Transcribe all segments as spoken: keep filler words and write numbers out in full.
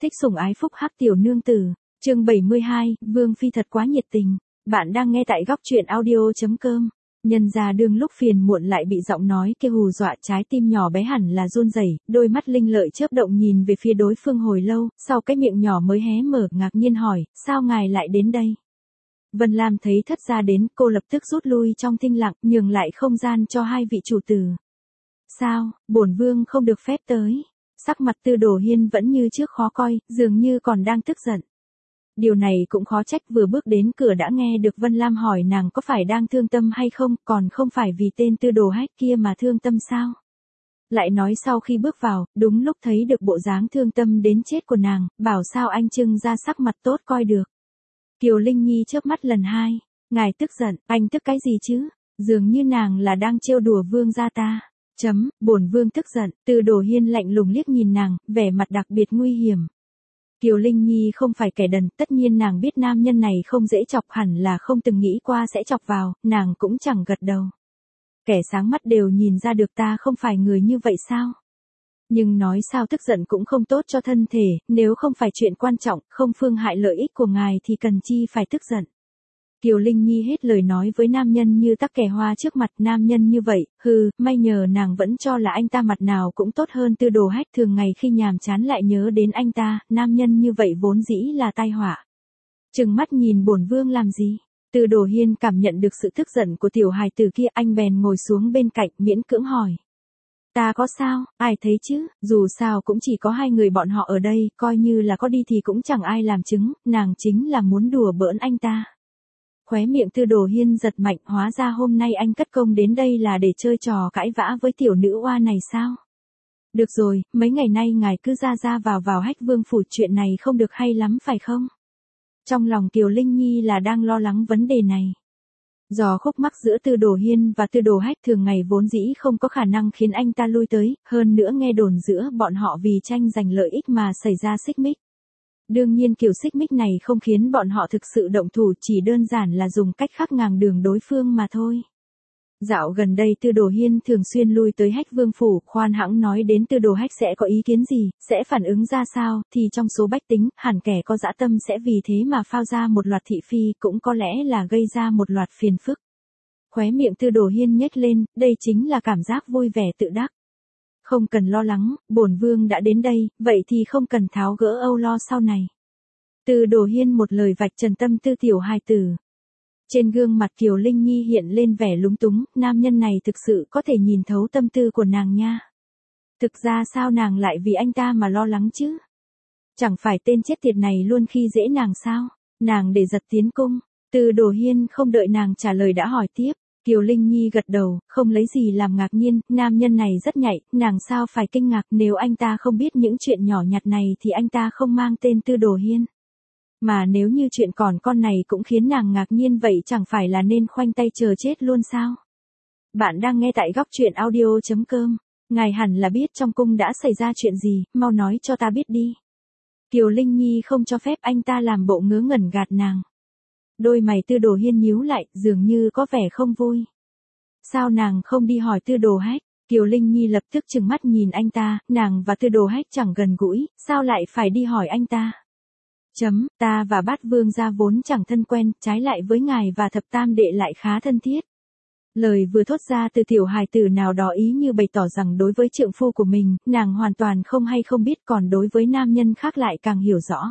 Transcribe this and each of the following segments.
Thích sủng ái phúc hắc tiểu nương tử. Chương bảy mươi hai, Vương phi thật quá nhiệt tình. Bạn đang nghe tại góc truyện audio chấm com. Nhân ra đương lúc phiền muộn lại bị giọng nói kia hù dọa, trái tim nhỏ bé hẳn là run rẩy, đôi mắt linh lợi chớp động nhìn về phía đối phương hồi lâu, sau cái miệng nhỏ mới hé mở, ngạc nhiên hỏi, sao ngài lại đến đây? Vân Lam thấy thất gia đến, cô lập tức rút lui trong thinh lặng, nhường lại không gian cho hai vị chủ tử. Sao, bổn vương không được phép tới? Sắc mặt Tư Đồ Hiên vẫn như trước khó coi, dường như còn đang tức giận. Điều này cũng khó trách, vừa bước đến cửa đã nghe được Vân Lam hỏi nàng có phải đang thương tâm hay không, còn không phải vì tên Tư Đồ Hách kia mà thương tâm sao? Lại nói sau khi bước vào, đúng lúc thấy được bộ dáng thương tâm đến chết của nàng, bảo sao anh trưng ra sắc mặt tốt coi được. Kiều Linh Nhi chớp mắt lần hai, ngài tức giận, anh tức cái gì chứ? Dường như nàng là đang trêu đùa vương gia ta. Chấm, bổn vương tức giận. Tư Đồ Hiên lạnh lùng liếc nhìn nàng, vẻ mặt đặc biệt nguy hiểm. Kiều Linh Nhi không phải kẻ đần, tất nhiên nàng biết nam nhân này không dễ chọc, hẳn là không từng nghĩ qua sẽ chọc vào, nàng cũng chẳng gật đầu. Kẻ sáng mắt đều nhìn ra được ta không phải người như vậy sao? Nhưng nói sao tức giận cũng không tốt cho thân thể, nếu không phải chuyện quan trọng, không phương hại lợi ích của ngài thì cần chi phải tức giận. Kiều Linh Nhi hết lời nói với nam nhân như tắc kè hoa trước mặt, nam nhân như vậy, hừ, may nhờ nàng vẫn cho là anh ta mặt nào cũng tốt hơn Tư Đồ Hách, thường ngày khi nhàm chán lại nhớ đến anh ta, nam nhân như vậy vốn dĩ là tai họa. Trừng mắt nhìn bổn vương làm gì? Tư Đồ Hiên cảm nhận được sự tức giận của tiểu hài tử kia, anh bèn ngồi xuống bên cạnh, miễn cưỡng hỏi. Ta có sao, ai thấy chứ, dù sao cũng chỉ có hai người bọn họ ở đây, coi như là có đi thì cũng chẳng ai làm chứng, nàng chính là muốn đùa bỡn anh ta. Khóe miệng Tư Đồ Hiên giật mạnh, hóa ra hôm nay anh cất công đến đây là để chơi trò cãi vã với tiểu nữ oa này sao? Được rồi, mấy ngày nay ngài cứ ra ra vào vào Hách Vương phủ, chuyện này không được hay lắm phải không? Trong lòng Kiều Linh Nhi là đang lo lắng vấn đề này. Do khúc mắc giữa Tư Đồ Hiên và Tư Đồ Hách thường ngày vốn dĩ không có khả năng khiến anh ta lui tới, hơn nữa nghe đồn giữa bọn họ vì tranh giành lợi ích mà xảy ra xích mích. Đương nhiên kiểu xích mích này không khiến bọn họ thực sự động thủ, chỉ đơn giản là dùng cách khác ngàng đường đối phương mà thôi. Dạo gần đây Tư Đồ Hiên thường xuyên lui tới Hách Vương phủ, khoan hãng nói đến Tư Đồ Hách sẽ có ý kiến gì, sẽ phản ứng ra sao, thì trong số bách tính, hẳn kẻ có dã tâm sẽ vì thế mà phao ra một loạt thị phi, cũng có lẽ là gây ra một loạt phiền phức. Khóe miệng Tư Đồ Hiên nhếch lên, đây chính là cảm giác vui vẻ tự đắc. Không cần lo lắng, bổn vương đã đến đây, vậy thì không cần tháo gỡ âu lo sau này. Tư Đồ Hiên một lời vạch trần tâm tư tiểu hài tử. Trên gương mặt Kiều Linh Nhi hiện lên vẻ lúng túng, nam nhân này thực sự có thể nhìn thấu tâm tư của nàng nha. Thực ra sao nàng lại vì anh ta mà lo lắng chứ? Chẳng phải tên chết tiệt này luôn khi dễ nàng sao? Nàng để giật tiến cung. Tư Đồ Hiên không đợi nàng trả lời đã hỏi tiếp. Kiều Linh Nhi gật đầu, không lấy gì làm ngạc nhiên, nam nhân này rất nhạy, nàng sao phải kinh ngạc, nếu anh ta không biết những chuyện nhỏ nhặt này thì anh ta không mang tên Tư Đồ Hiên. Mà nếu như chuyện còn con này cũng khiến nàng ngạc nhiên, vậy chẳng phải là nên khoanh tay chờ chết luôn sao? Bạn đang nghe tại góc truyện audio chấm com. Ngài hẳn là biết trong cung đã xảy ra chuyện gì, mau nói cho ta biết đi. Kiều Linh Nhi không cho phép anh ta làm bộ ngớ ngẩn gạt nàng. Đôi mày Tư Đồ Hiên nhíu lại, dường như có vẻ không vui. Sao nàng không đi hỏi Tư Đồ Hách? Kiều Linh Nhi lập tức trừng mắt nhìn anh ta, nàng và Tư Đồ Hách chẳng gần gũi, sao lại phải đi hỏi anh ta? Chấm, ta và Bát Vương gia vốn chẳng thân quen, trái lại với ngài và Thập Tam đệ lại khá thân thiết. Lời vừa thốt ra từ tiểu hài tử nào đó ý như bày tỏ rằng đối với trượng phu của mình, nàng hoàn toàn không hay không biết, còn đối với nam nhân khác lại càng hiểu rõ.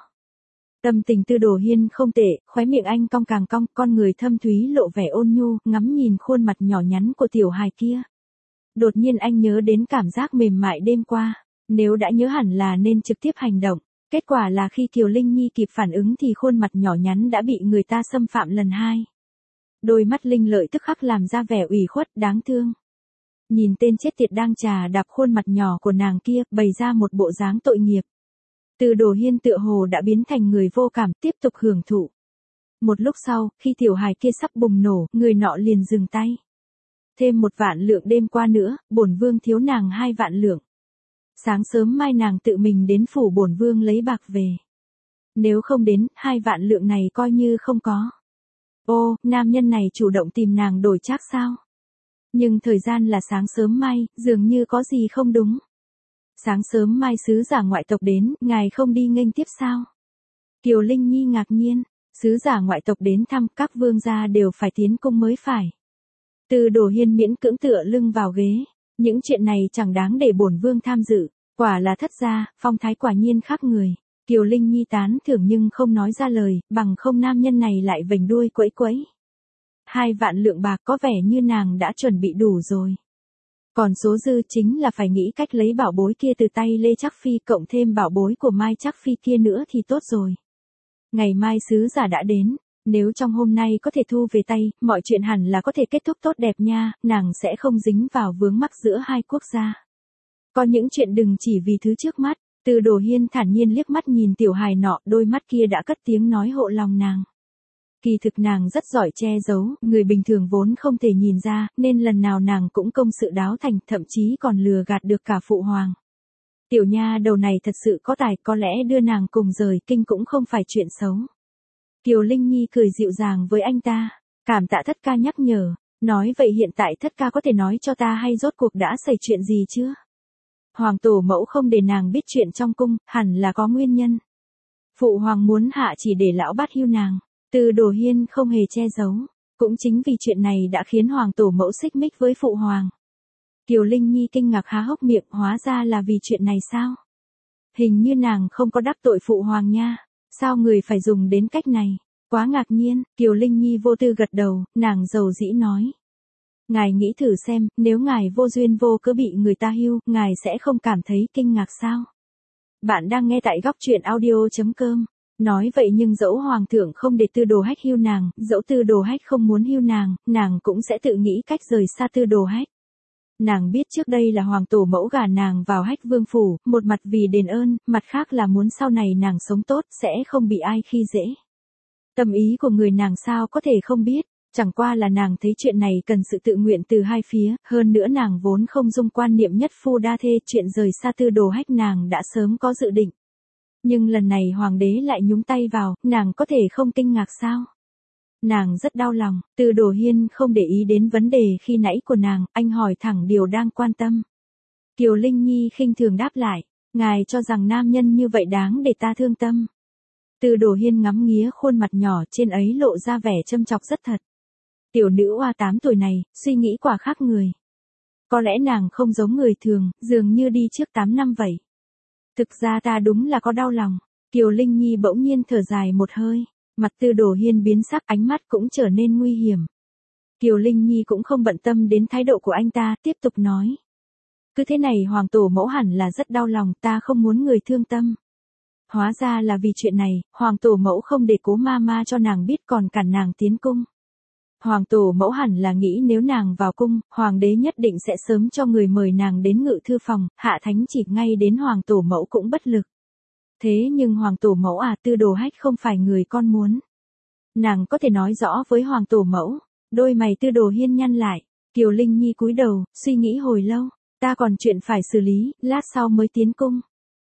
Tâm tình Tư Đồ Hiên không tệ, khóe miệng anh cong càng cong, con người thâm thúy lộ vẻ ôn nhu, ngắm nhìn khuôn mặt nhỏ nhắn của tiểu hài kia. Đột nhiên anh nhớ đến cảm giác mềm mại đêm qua, nếu đã nhớ hẳn là nên trực tiếp hành động. Kết quả là khi Kiều Linh Nhi kịp phản ứng thì khuôn mặt nhỏ nhắn đã bị người ta xâm phạm lần hai. Đôi mắt linh lợi tức khắc làm ra vẻ ủy khuất đáng thương. Nhìn tên chết tiệt đang chà đạp khuôn mặt nhỏ của nàng kia, bày ra một bộ dáng tội nghiệp. Tư Đồ Hiên tựa hồ đã biến thành người vô cảm, tiếp tục hưởng thụ. Một lúc sau, khi tiểu hài kia sắp bùng nổ, người nọ liền dừng tay. Thêm một vạn lượng đêm qua nữa, bổn vương thiếu nàng hai vạn lượng. Sáng sớm mai nàng tự mình đến phủ bổn vương lấy bạc về. Nếu không đến, hai vạn lượng này coi như không có. Ô, nam nhân này chủ động tìm nàng đổi trác sao? Nhưng thời gian là sáng sớm mai, dường như có gì không đúng. Sáng sớm mai sứ giả ngoại tộc đến, ngài không đi nghênh tiếp sao? Kiều Linh Nhi ngạc nhiên, sứ giả ngoại tộc đến thăm, các vương gia đều phải tiến cung mới phải. Từ Đồ Hiên miễn cưỡng tựa lưng vào ghế, những chuyện này chẳng đáng để bổn vương tham dự, quả là thất gia, phong thái quả nhiên khác người. Kiều Linh Nhi tán thưởng nhưng không nói ra lời, bằng không nam nhân này lại vểnh đuôi quẫy quẫy. Hai vạn lượng bạc có vẻ như nàng đã chuẩn bị đủ rồi. Còn số dư chính là phải nghĩ cách lấy bảo bối kia từ tay Lê Trác Phi cộng thêm bảo bối của Mai Trác Phi kia nữa thì tốt rồi. Ngày mai sứ giả đã đến, nếu trong hôm nay có thể thu về tay, mọi chuyện hẳn là có thể kết thúc tốt đẹp nha, nàng sẽ không dính vào vướng mắc giữa hai quốc gia. Có những chuyện đừng chỉ vì thứ trước mắt. Từ Đồ Hiên thản nhiên liếc mắt nhìn tiểu hài nọ, đôi mắt kia đã cất tiếng nói hộ lòng nàng. Kỳ thực nàng rất giỏi che giấu, người bình thường vốn không thể nhìn ra, nên lần nào nàng cũng công sự đáo thành, thậm chí còn lừa gạt được cả phụ hoàng. Tiểu nha đầu này thật sự có tài, có lẽ đưa nàng cùng rời kinh cũng không phải chuyện xấu. Kiều Linh Nhi cười dịu dàng với anh ta, cảm tạ thất ca nhắc nhở, nói vậy hiện tại thất ca có thể nói cho ta hay rốt cuộc đã xảy chuyện gì chưa? Hoàng tổ mẫu không để nàng biết chuyện trong cung, hẳn là có nguyên nhân. Phụ hoàng muốn hạ chỉ để lão bắt hưu nàng. Từ Đồ Hiên không hề che giấu. Cũng chính vì chuyện này đã khiến hoàng tổ mẫu xích mích với phụ hoàng. Kiều Linh Nhi kinh ngạc há hốc miệng, hóa ra là vì chuyện này sao? Hình như nàng không có đắc tội phụ hoàng nha. Sao người phải dùng đến cách này? Quá ngạc nhiên, Kiều Linh Nhi vô tư gật đầu, nàng dầu dĩ nói. Ngài nghĩ thử xem, nếu ngài vô duyên vô cớ bị người ta hưu, ngài sẽ không cảm thấy kinh ngạc sao? Bạn đang nghe tại góc truyện audio chấm com. Nói vậy nhưng dẫu hoàng thượng không để Tư Đồ Hách hưu nàng, dẫu Tư Đồ Hách không muốn hưu nàng, nàng cũng sẽ tự nghĩ cách rời xa Tư Đồ Hách. Nàng biết trước đây là hoàng tổ mẫu gả nàng vào Hách vương phủ, một mặt vì đền ơn, mặt khác là muốn sau này nàng sống tốt, sẽ không bị ai khi dễ. Tâm ý của người nàng sao có thể không biết. Chẳng qua là nàng thấy chuyện này cần sự tự nguyện từ hai phía, hơn nữa nàng vốn không dung quan niệm nhất phu đa thê, chuyện rời xa Tư Đồ Hách nàng đã sớm có dự định. Nhưng lần này hoàng đế lại nhúng tay vào, nàng có thể không kinh ngạc sao? Nàng rất đau lòng, Từ Đồ Hiên không để ý đến vấn đề khi nãy của nàng, anh hỏi thẳng điều đang quan tâm. Kiều Linh Nhi khinh thường đáp lại, ngài cho rằng nam nhân như vậy đáng để ta thương tâm. Từ Đồ Hiên ngắm nghía khuôn mặt nhỏ trên ấy lộ ra vẻ châm chọc rất thật. Tiểu nữ oa tám tuổi này, suy nghĩ quả khác người. Có lẽ nàng không giống người thường, dường như đi trước tám năm vậy. Thực ra ta đúng là có đau lòng. Kiều Linh Nhi bỗng nhiên thở dài một hơi, mặt Từ Đồ Hiên biến sắc, ánh mắt cũng trở nên nguy hiểm. Kiều Linh Nhi cũng không bận tâm đến thái độ của anh ta, tiếp tục nói. Cứ thế này hoàng tổ mẫu hẳn là rất đau lòng, ta không muốn người thương tâm. Hóa ra là vì chuyện này, hoàng tổ mẫu không để Cố ma ma cho nàng biết còn cản nàng tiến cung. Hoàng tổ mẫu hẳn là nghĩ nếu nàng vào cung, hoàng đế nhất định sẽ sớm cho người mời nàng đến ngự thư phòng, hạ thánh chỉ ngay đến hoàng tổ mẫu cũng bất lực. Thế nhưng hoàng tổ mẫu à, Tư Đồ Hách không phải người con muốn. Nàng có thể nói rõ với hoàng tổ mẫu, đôi mày Tư Đồ Hiên nhăn lại, Kiều Linh Nhi cúi đầu, suy nghĩ hồi lâu, ta còn chuyện phải xử lý, lát sau mới tiến cung.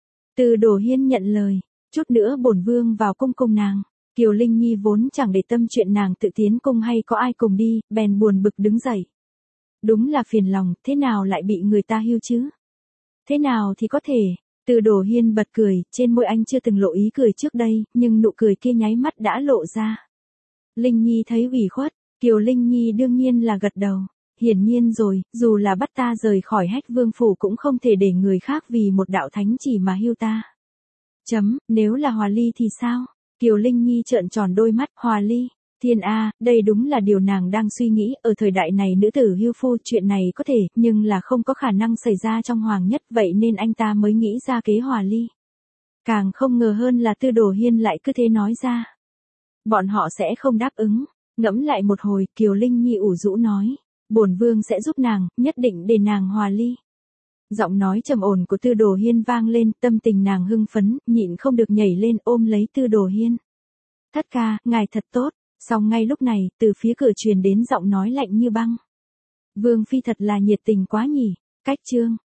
Tư Đồ Hiên nhận lời, chút nữa bổn vương vào cung cùng nàng. Kiều Linh Nhi vốn chẳng để tâm chuyện nàng tự tiến cung hay có ai cùng đi, bèn buồn bực đứng dậy. Đúng là phiền lòng, thế nào lại bị người ta hưu chứ? Thế nào thì có thể? Từ Đồ Hiên bật cười, trên môi anh chưa từng lộ ý cười trước đây, nhưng nụ cười kia nháy mắt đã lộ ra. Linh Nhi thấy ủy khuất, Kiều Linh Nhi đương nhiên là gật đầu. Hiển nhiên rồi, dù là bắt ta rời khỏi Hách vương phủ cũng không thể để người khác vì một đạo thánh chỉ mà hưu ta. Chấm, nếu là Hòa Ly thì sao? Kiều Linh Nhi trợn tròn đôi mắt, Hòa Ly, thiên a, đây đúng là điều nàng đang suy nghĩ, ở thời đại này nữ tử hưu phu chuyện này có thể, nhưng là không có khả năng xảy ra trong hoàng nhất, vậy nên anh ta mới nghĩ ra kế Hòa Ly. Càng không ngờ hơn là Tư Đồ Hiên lại cứ thế nói ra. Bọn họ sẽ không đáp ứng, ngẫm lại một hồi, Kiều Linh Nhi ủ rũ nói, bổn vương sẽ giúp nàng, nhất định để nàng Hòa Ly. Giọng nói trầm ổn của Tư Đồ Hiên vang lên, tâm tình nàng hưng phấn, nhịn không được nhảy lên ôm lấy Tư Đồ Hiên. Thất ca, ngài thật tốt, song ngay lúc này, từ phía cửa truyền đến giọng nói lạnh như băng. Vương phi thật là nhiệt tình quá nhỉ, cách chương.